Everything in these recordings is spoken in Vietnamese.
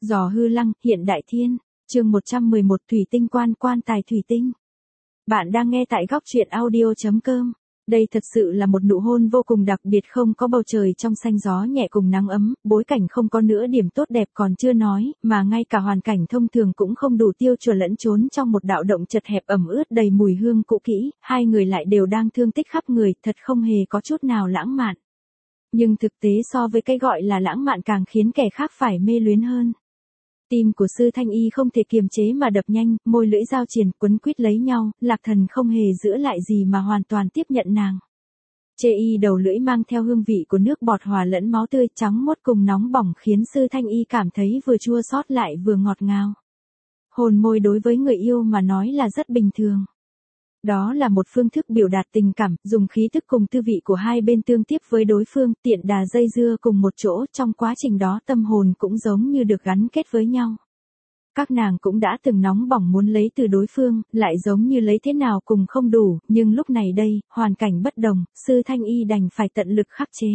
Giò hư lăng, hiện đại thiên. Chương 111 thủy tinh quan tài thủy tinh. Bạn đang nghe tại góc truyện audio.com. Đây thật sự là một nụ hôn vô cùng đặc biệt, không có bầu trời trong xanh, gió nhẹ cùng nắng ấm, bối cảnh không có nữa điểm tốt đẹp còn chưa nói, mà ngay cả hoàn cảnh thông thường cũng không đủ tiêu chuẩn, lẫn trốn trong một đạo động chật hẹp ẩm ướt đầy mùi hương cũ kỹ, hai người lại đều đang thương tích khắp người, thật không hề có chút nào lãng mạn. Nhưng thực tế so với cái gọi là lãng mạn càng khiến kẻ khác phải mê luyến hơn. Tim của Sư Thanh Y không thể kiềm chế mà đập nhanh, môi lưỡi giao triền quấn quýt lấy nhau, Lạc Thần không hề giữ lại gì mà hoàn toàn tiếp nhận nàng. Chê y đầu lưỡi mang theo hương vị của nước bọt hòa lẫn máu tươi trắng muốt cùng nóng bỏng khiến Sư Thanh Y cảm thấy vừa chua xót lại vừa ngọt ngào. Hôn môi đối với người yêu mà nói là rất bình thường. Đó là một phương thức biểu đạt tình cảm, dùng khí thức cùng tư vị của hai bên tương tiếp với đối phương, tiện đà dây dưa cùng một chỗ, trong quá trình đó tâm hồn cũng giống như được gắn kết với nhau. Các nàng cũng đã từng nóng bỏng muốn lấy từ đối phương, lại giống như lấy thế nào cùng không đủ, nhưng lúc này đây, hoàn cảnh bất đồng, Sư Thanh Y đành phải tận lực khắc chế.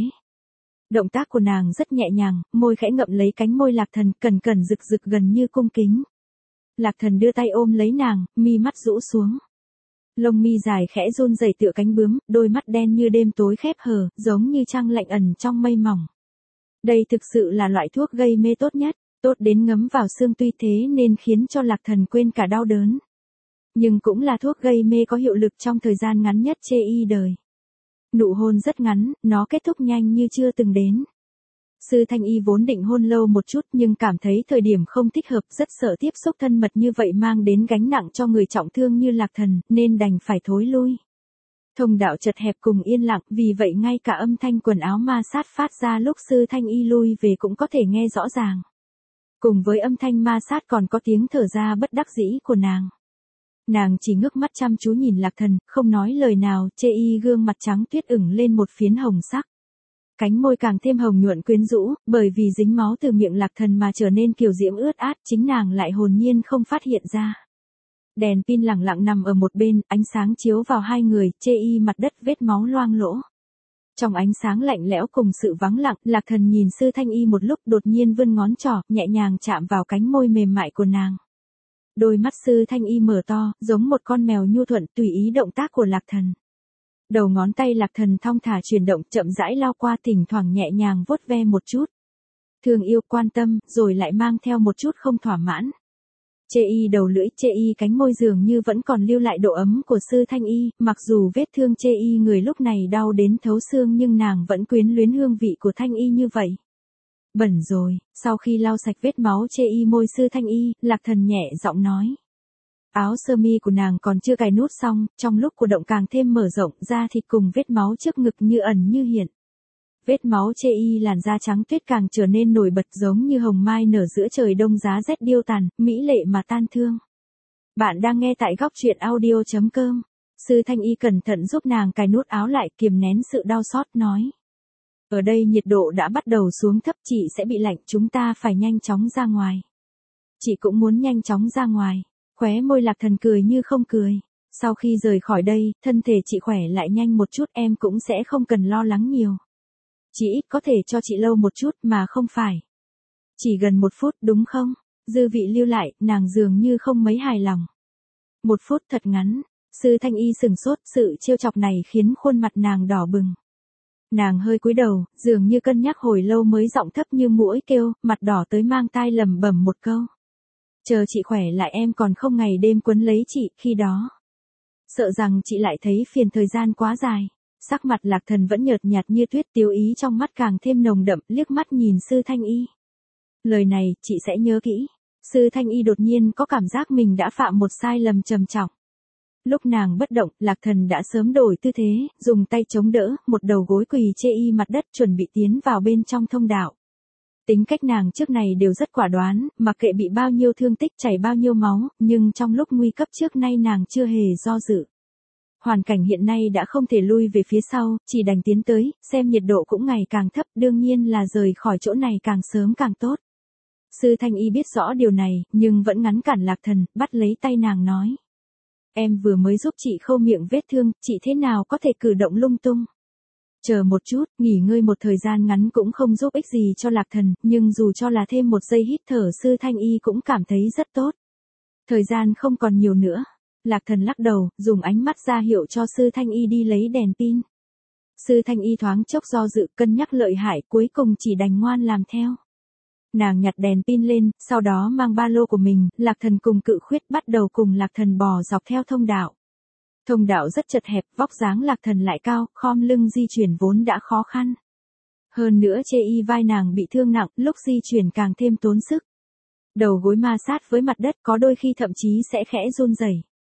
Động tác của nàng rất nhẹ nhàng, môi khẽ ngậm lấy cánh môi Lạc Thần, cẩn cẩn rực rực gần như cung kính. Lạc Thần đưa tay ôm lấy nàng, mi mắt rũ xuống. Lông mi dài khẽ run rẩy tựa cánh bướm, đôi mắt đen như đêm tối khép hờ, giống như trăng lạnh ẩn trong mây mỏng. Đây thực sự là loại thuốc gây mê tốt nhất, tốt đến ngấm vào xương, tuy thế nên khiến cho Lạc Thần quên cả đau đớn. Nhưng cũng là thuốc gây mê có hiệu lực trong thời gian ngắn nhất Chê y đời. Nụ hôn rất ngắn, nó kết thúc nhanh như chưa từng đến. Sư Thanh Y vốn định hôn lâu một chút nhưng cảm thấy thời điểm không thích hợp, rất sợ tiếp xúc thân mật như vậy mang đến gánh nặng cho người trọng thương như Lạc Thần, nên đành phải thối lui. Thông đạo chật hẹp cùng yên lặng, vì vậy ngay cả âm thanh quần áo ma sát phát ra lúc Sư Thanh Y lui về cũng có thể nghe rõ ràng. Cùng với âm thanh ma sát còn có tiếng thở ra bất đắc dĩ của nàng. Nàng chỉ ngước mắt chăm chú nhìn Lạc Thần, không nói lời nào, Chê y gương mặt trắng tuyết ửng lên một phiến hồng sắc. Cánh môi càng thêm hồng nhuận quyến rũ, bởi vì dính máu từ miệng Lạc Thần mà trở nên kiều diễm ướt át, chính nàng lại hồn nhiên không phát hiện ra. Đèn pin lẳng lặng nằm ở một bên, ánh sáng chiếu vào hai người, Chê y mặt đất vết máu loang lỗ. Trong ánh sáng lạnh lẽo cùng sự vắng lặng, Lạc Thần nhìn Sư Thanh Y một lúc, đột nhiên vươn ngón trỏ, nhẹ nhàng chạm vào cánh môi mềm mại của nàng. Đôi mắt Sư Thanh Y mở to, giống một con mèo nhu thuận tùy ý động tác của Lạc Thần. Đầu ngón tay Lạc Thần thong thả chuyển động, chậm rãi lao qua, thỉnh thoảng nhẹ nhàng vuốt ve một chút. Thương yêu, quan tâm, rồi lại mang theo một chút không thỏa mãn. Chê y đầu lưỡi, Chê y cánh môi dường như vẫn còn lưu lại độ ấm của Sư Thanh Y, mặc dù vết thương Chê y người lúc này đau đến thấu xương nhưng nàng vẫn quyến luyến hương vị của Thanh Y như vậy. Bẩn rồi, sau khi lau sạch vết máu Chê y môi Sư Thanh Y, Lạc Thần nhẹ giọng nói. Áo sơ mi của nàng còn chưa cài nút xong, trong lúc cổ động càng thêm mở rộng, da thịt cùng vết máu trước ngực như ẩn như hiện. Vết máu Chê y làn da trắng tuyết càng trở nên nổi bật, giống như hồng mai nở giữa trời đông giá rét điêu tàn, mỹ lệ mà tan thương. Bạn đang nghe tại góc truyện audio.com. Sư Thanh Y cẩn thận giúp nàng cài nút áo lại, kiềm nén sự đau xót, nói. Ở đây nhiệt độ đã bắt đầu xuống thấp, chị sẽ bị lạnh, chúng ta phải nhanh chóng ra ngoài. Chị cũng muốn nhanh chóng ra ngoài. Khóe môi Lạc Thần cười như không cười. Sau khi rời khỏi đây, thân thể chị khỏe lại nhanh một chút, em cũng sẽ không cần lo lắng nhiều. Chỉ ít có thể cho chị lâu một chút mà không phải. Chỉ gần 1 phút đúng không? Dư vị lưu lại, nàng dường như không mấy hài lòng. 1 phút thật ngắn. Sư Thanh Y sừng sốt, sự trêu chọc này khiến khuôn mặt nàng đỏ bừng. Nàng hơi cúi đầu, dường như cân nhắc hồi lâu mới giọng thấp như muỗi kêu, mặt đỏ tới mang tai lẩm bẩm một câu. Chờ chị khỏe lại em còn không ngày đêm quấn lấy chị, khi đó. Sợ rằng chị lại thấy phiền, thời gian quá dài. Sắc mặt Lạc Thần vẫn nhợt nhạt như tuyết, tiêu ý trong mắt càng thêm nồng đậm, liếc mắt nhìn Sư Thanh Y. Lời này, chị sẽ nhớ kỹ. Sư Thanh Y đột nhiên có cảm giác mình đã phạm một sai lầm trầm trọng. Lúc nàng bất động, Lạc Thần đã sớm đổi tư thế, dùng tay chống đỡ, một đầu gối quỳ Chê y mặt đất chuẩn bị tiến vào bên trong thông đạo. Tính cách nàng trước này đều rất quả đoán, mặc kệ bị bao nhiêu thương tích, chảy bao nhiêu máu, nhưng trong lúc nguy cấp trước nay nàng chưa hề do dự. Hoàn cảnh hiện nay đã không thể lui về phía sau, chỉ đành tiến tới, xem nhiệt độ cũng ngày càng thấp, đương nhiên là rời khỏi chỗ này càng sớm càng tốt. Sư Thanh Y biết rõ điều này, nhưng vẫn ngăn cản Lạc Thần, bắt lấy tay nàng nói. Em vừa mới giúp chị khâu miệng vết thương, chị thế nào có thể cử động lung tung. Chờ một chút, nghỉ ngơi một thời gian ngắn cũng không giúp ích gì cho Lạc Thần, nhưng dù cho là thêm một giây hít thở Sư Thanh Y cũng cảm thấy rất tốt. Thời gian không còn nhiều nữa. Lạc Thần lắc đầu, dùng ánh mắt ra hiệu cho Sư Thanh Y đi lấy đèn pin. Sư Thanh Y thoáng chốc do dự cân nhắc lợi hại cuối cùng chỉ đành ngoan làm theo. Nàng nhặt đèn pin lên, sau đó mang ba lô của mình, Lạc Thần cùng Cự Khuyết bắt đầu cùng Lạc Thần bò dọc theo thông đạo. Thông đạo rất chật hẹp, vóc dáng Lạc Thần lại cao, khom lưng di chuyển vốn đã khó khăn. Hơn nữa chê y vai nàng bị thương nặng, lúc di chuyển càng thêm tốn sức. Đầu gối ma sát với mặt đất có đôi khi thậm chí sẽ khẽ run rẩy.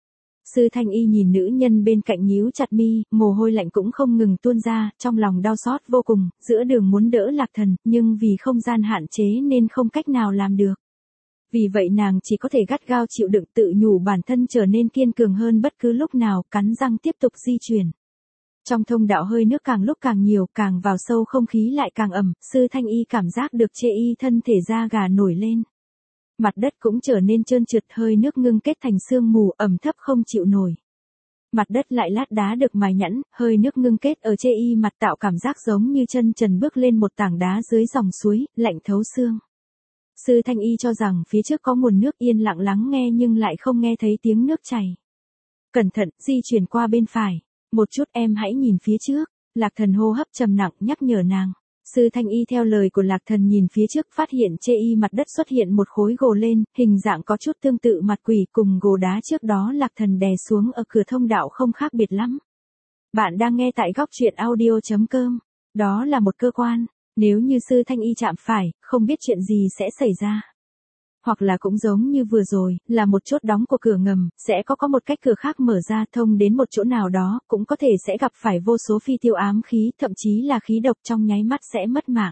Sư Thanh Y nhìn nữ nhân bên cạnh nhíu chặt mi, mồ hôi lạnh cũng không ngừng tuôn ra, trong lòng đau xót vô cùng, giữa đường muốn đỡ Lạc Thần, nhưng vì không gian hạn chế nên không cách nào làm được. Vì vậy nàng chỉ có thể gắt gao chịu đựng tự nhủ bản thân trở nên kiên cường hơn bất cứ lúc nào, cắn răng tiếp tục di chuyển. Trong thông đạo hơi nước càng lúc càng nhiều, càng vào sâu không khí lại càng ẩm, Sư Thanh Y cảm giác được chê y thân thể da gà nổi lên. Mặt đất cũng trở nên trơn trượt, hơi nước ngưng kết thành sương mù ẩm thấp không chịu nổi. Mặt đất lại lát đá được mài nhẵn, hơi nước ngưng kết ở chê y mặt tạo cảm giác giống như chân trần bước lên một tảng đá dưới dòng suối, lạnh thấu xương. Sư Thanh Y cho rằng phía trước có nguồn nước, yên lặng lắng nghe nhưng lại không nghe thấy tiếng nước chảy. Cẩn thận, di chuyển qua bên phải. Một chút, em hãy nhìn phía trước. Lạc Thần hô hấp trầm nặng nhắc nhở nàng. Sư Thanh Y theo lời của Lạc Thần nhìn phía trước, phát hiện chê y mặt đất xuất hiện một khối gồ lên, hình dạng có chút tương tự mặt quỷ, cùng gồ đá trước đó Lạc Thần đè xuống ở cửa thông đạo không khác biệt lắm. Bạn đang nghe tại góc truyện audio.com. Đó là một cơ quan. Nếu như Sư Thanh Y chạm phải, không biết chuyện gì sẽ xảy ra. Hoặc là cũng giống như vừa rồi, là một chốt đóng của cửa ngầm, sẽ có một cách cửa khác mở ra thông đến một chỗ nào đó, cũng có thể sẽ gặp phải vô số phi tiêu ám khí, thậm chí là khí độc trong nháy mắt sẽ mất mạng.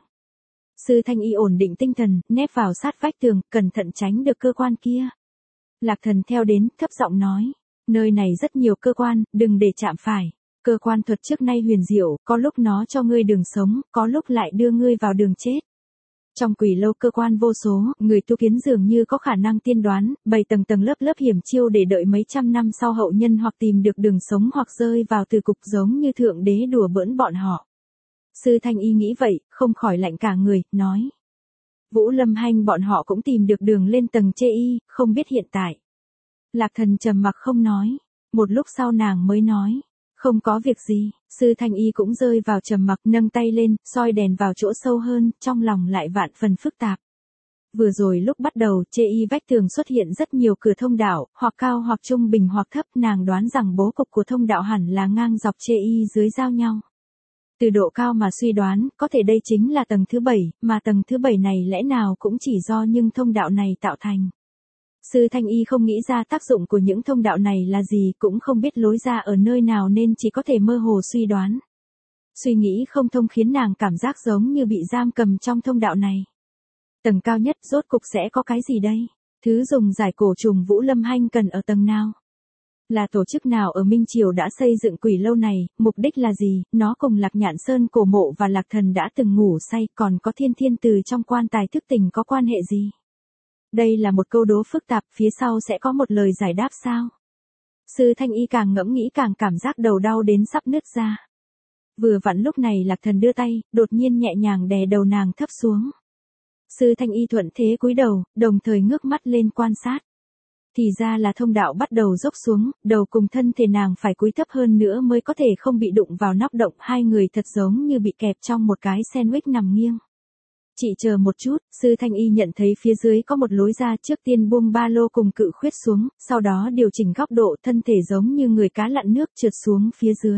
Sư Thanh Y ổn định tinh thần, nép vào sát vách tường, cẩn thận tránh được cơ quan kia. Lạc Thần theo đến, thấp giọng nói, nơi này rất nhiều cơ quan, đừng để chạm phải. Cơ quan thuật trước nay huyền diệu, có lúc nó cho ngươi đường sống, có lúc lại đưa ngươi vào đường chết. Trong quỷ lâu cơ quan vô số, người tu kiến dường như có khả năng tiên đoán, bày tầng tầng lớp lớp hiểm chiêu để đợi mấy trăm năm sau hậu nhân hoặc tìm được đường sống hoặc rơi vào từ cục giống như thượng đế đùa bỡn bọn họ. Sư Thanh Y nghĩ vậy, không khỏi lạnh cả người, nói. Vũ Lâm Hanh bọn họ cũng tìm được đường lên tầng chê y, không biết hiện tại. Lạc Thần trầm mặc không nói, một lúc sau nàng mới nói. Không có việc gì, Sư Thanh Y cũng rơi vào trầm mặc, nâng tay lên, soi đèn vào chỗ sâu hơn, trong lòng lại vạn phần phức tạp. Vừa rồi lúc bắt đầu, chê y vách tường xuất hiện rất nhiều cửa thông đạo, hoặc cao hoặc trung bình hoặc thấp, nàng đoán rằng bố cục của thông đạo hẳn là ngang dọc chê y dưới giao nhau. Từ độ cao mà suy đoán, có thể đây chính là tầng thứ 7, mà tầng thứ 7 này lẽ nào cũng chỉ do những thông đạo này tạo thành. Sư Thanh Y không nghĩ ra tác dụng của những thông đạo này là gì, cũng không biết lối ra ở nơi nào nên chỉ có thể mơ hồ suy đoán. Suy nghĩ không thông khiến nàng cảm giác giống như bị giam cầm trong thông đạo này. Tầng cao nhất rốt cục sẽ có cái gì đây? Thứ dùng giải cổ trùng Vũ Lâm Hanh cần ở tầng nào? Là tổ chức nào ở Minh Triều đã xây dựng quỷ lâu này, mục đích là gì? Nó cùng Lạc Nhạn Sơn cổ mộ và Lạc Thần đã từng ngủ say, còn có Thiên Thiên Từ trong quan tài thức tỉnh có quan hệ gì? Đây là một câu đố phức tạp, phía sau sẽ có một lời giải đáp sao? Sư Thanh Y càng ngẫm nghĩ càng cảm giác đầu đau đến sắp nứt ra. Vừa vặn lúc này Lạc Thần đưa tay, đột nhiên nhẹ nhàng đè đầu nàng thấp xuống. Sư Thanh Y thuận thế cúi đầu, đồng thời ngước mắt lên quan sát. Thì ra là thông đạo bắt đầu dốc xuống, đầu cùng thân thể nàng phải cúi thấp hơn nữa mới có thể không bị đụng vào nóc động, hai người thật giống như bị kẹp trong một cái sandwich nằm nghiêng. Chị chờ một chút, Sư Thanh Y nhận thấy phía dưới có một lối ra, trước tiên buông ba lô cùng Cự Khuyết xuống, sau đó điều chỉnh góc độ, thân thể giống như người cá lặn nước trượt xuống phía dưới.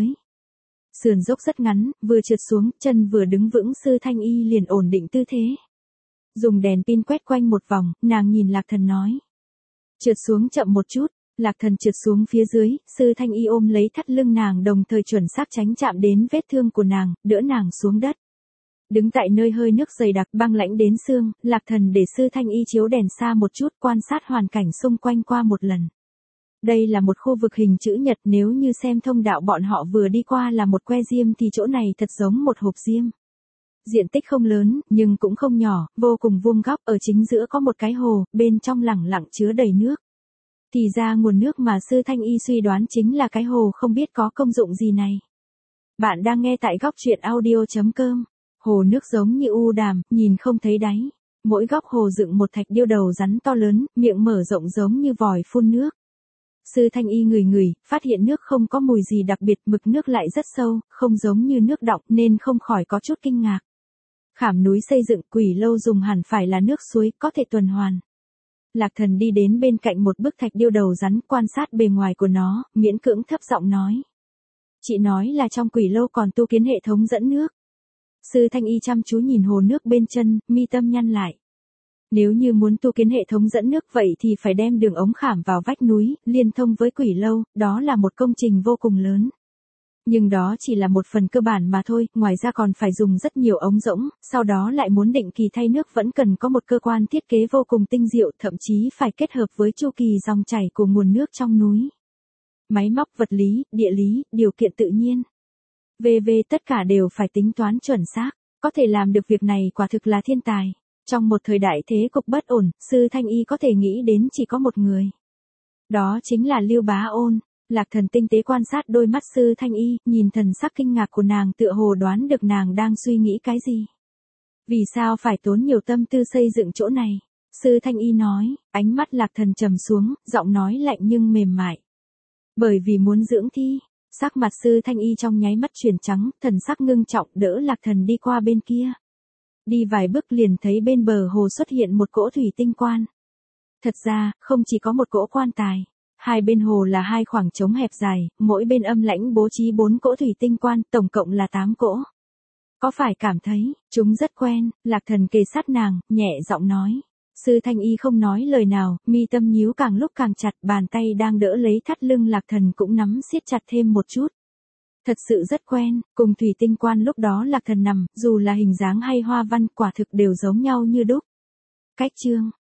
Sườn dốc rất ngắn, vừa trượt xuống, chân vừa đứng vững, Sư Thanh Y liền ổn định tư thế. Dùng đèn pin quét quanh một vòng, nàng nhìn Lạc Thần nói. Trượt xuống chậm một chút. Lạc Thần trượt xuống phía dưới, Sư Thanh Y ôm lấy thắt lưng nàng đồng thời chuẩn xác tránh chạm đến vết thương của nàng, đỡ nàng xuống đất. Đứng tại nơi hơi nước dày đặc băng lãnh đến xương, Lạc Thần để Sư Thanh Y chiếu đèn xa một chút, quan sát hoàn cảnh xung quanh qua một lần. Đây là một khu vực hình chữ nhật, nếu như xem thông đạo bọn họ vừa đi qua là một que diêm thì chỗ này thật giống một hộp diêm. Diện tích không lớn, nhưng cũng không nhỏ, vô cùng vuông góc, ở chính giữa có một cái hồ, bên trong lẳng lặng chứa đầy nước. Thì ra nguồn nước mà Sư Thanh Y suy đoán chính là cái hồ không biết có công dụng gì này. Bạn đang nghe tại góc truyện audio.com. Hồ nước giống như u đàm, nhìn không thấy đáy. Mỗi góc hồ dựng một thạch điêu đầu rắn to lớn, miệng mở rộng giống như vòi phun nước. Sư Thanh Y ngửi, phát hiện nước không có mùi gì đặc biệt, mực nước lại rất sâu, không giống như nước đọng nên không khỏi có chút kinh ngạc. Khảm núi xây dựng Quỷ Lâu dùng hẳn phải là nước suối, có thể tuần hoàn. Lạc Thần đi đến bên cạnh một bức thạch điêu đầu rắn, quan sát bề ngoài của nó, miễn cưỡng thấp giọng nói. Chị nói là trong Quỷ Lâu còn tu kiến hệ thống dẫn nước. Sư Thanh Y chăm chú nhìn hồ nước bên chân, mi tâm nhăn lại. Nếu như muốn tu kiến hệ thống dẫn nước vậy thì phải đem đường ống khảm vào vách núi, liên thông với Quỷ Lâu, đó là một công trình vô cùng lớn. Nhưng đó chỉ là một phần cơ bản mà thôi, ngoài ra còn phải dùng rất nhiều ống rỗng, sau đó lại muốn định kỳ thay nước vẫn cần có một cơ quan thiết kế vô cùng tinh diệu, thậm chí phải kết hợp với chu kỳ dòng chảy của nguồn nước trong núi. Máy móc vật lý, địa lý, điều kiện tự nhiên. Tất cả đều phải tính toán chuẩn xác, có thể làm được việc này quả thực là thiên tài. Trong một thời đại thế cục bất ổn, Sư Thanh Y có thể nghĩ đến chỉ có một người. Đó chính là Lưu Bá Ôn. Lạc Thần tinh tế quan sát đôi mắt Sư Thanh Y, nhìn thần sắc kinh ngạc của nàng tựa hồ đoán được nàng đang suy nghĩ cái gì. Vì sao phải tốn nhiều tâm tư xây dựng chỗ này? Sư Thanh Y nói, ánh mắt Lạc Thần trầm xuống, giọng nói lạnh nhưng mềm mại. Bởi vì muốn dưỡng thi. Sắc mặt Sư Thanh Y trong nháy mắt chuyển trắng, thần sắc ngưng trọng đỡ Lạc Thần đi qua bên kia. Đi vài bước liền thấy bên bờ hồ xuất hiện một cỗ thủy tinh quan. Thật ra, không chỉ có một cỗ quan tài. Hai bên hồ là hai khoảng trống hẹp dài, mỗi bên âm lãnh bố trí 4 cỗ thủy tinh quan, tổng cộng là 8 cỗ. Có phải cảm thấy, chúng rất quen, Lạc Thần kề sát nàng, nhẹ giọng nói. Sư Thanh Y không nói lời nào, mi tâm nhíu càng lúc càng chặt, bàn tay đang đỡ lấy thắt lưng Lạc Thần cũng nắm siết chặt thêm một chút. Thật sự rất quen, cùng thủy tinh quan lúc đó Lạc Thần nằm, dù là hình dáng hay hoa văn quả thực đều giống nhau như đúc. Cách chương,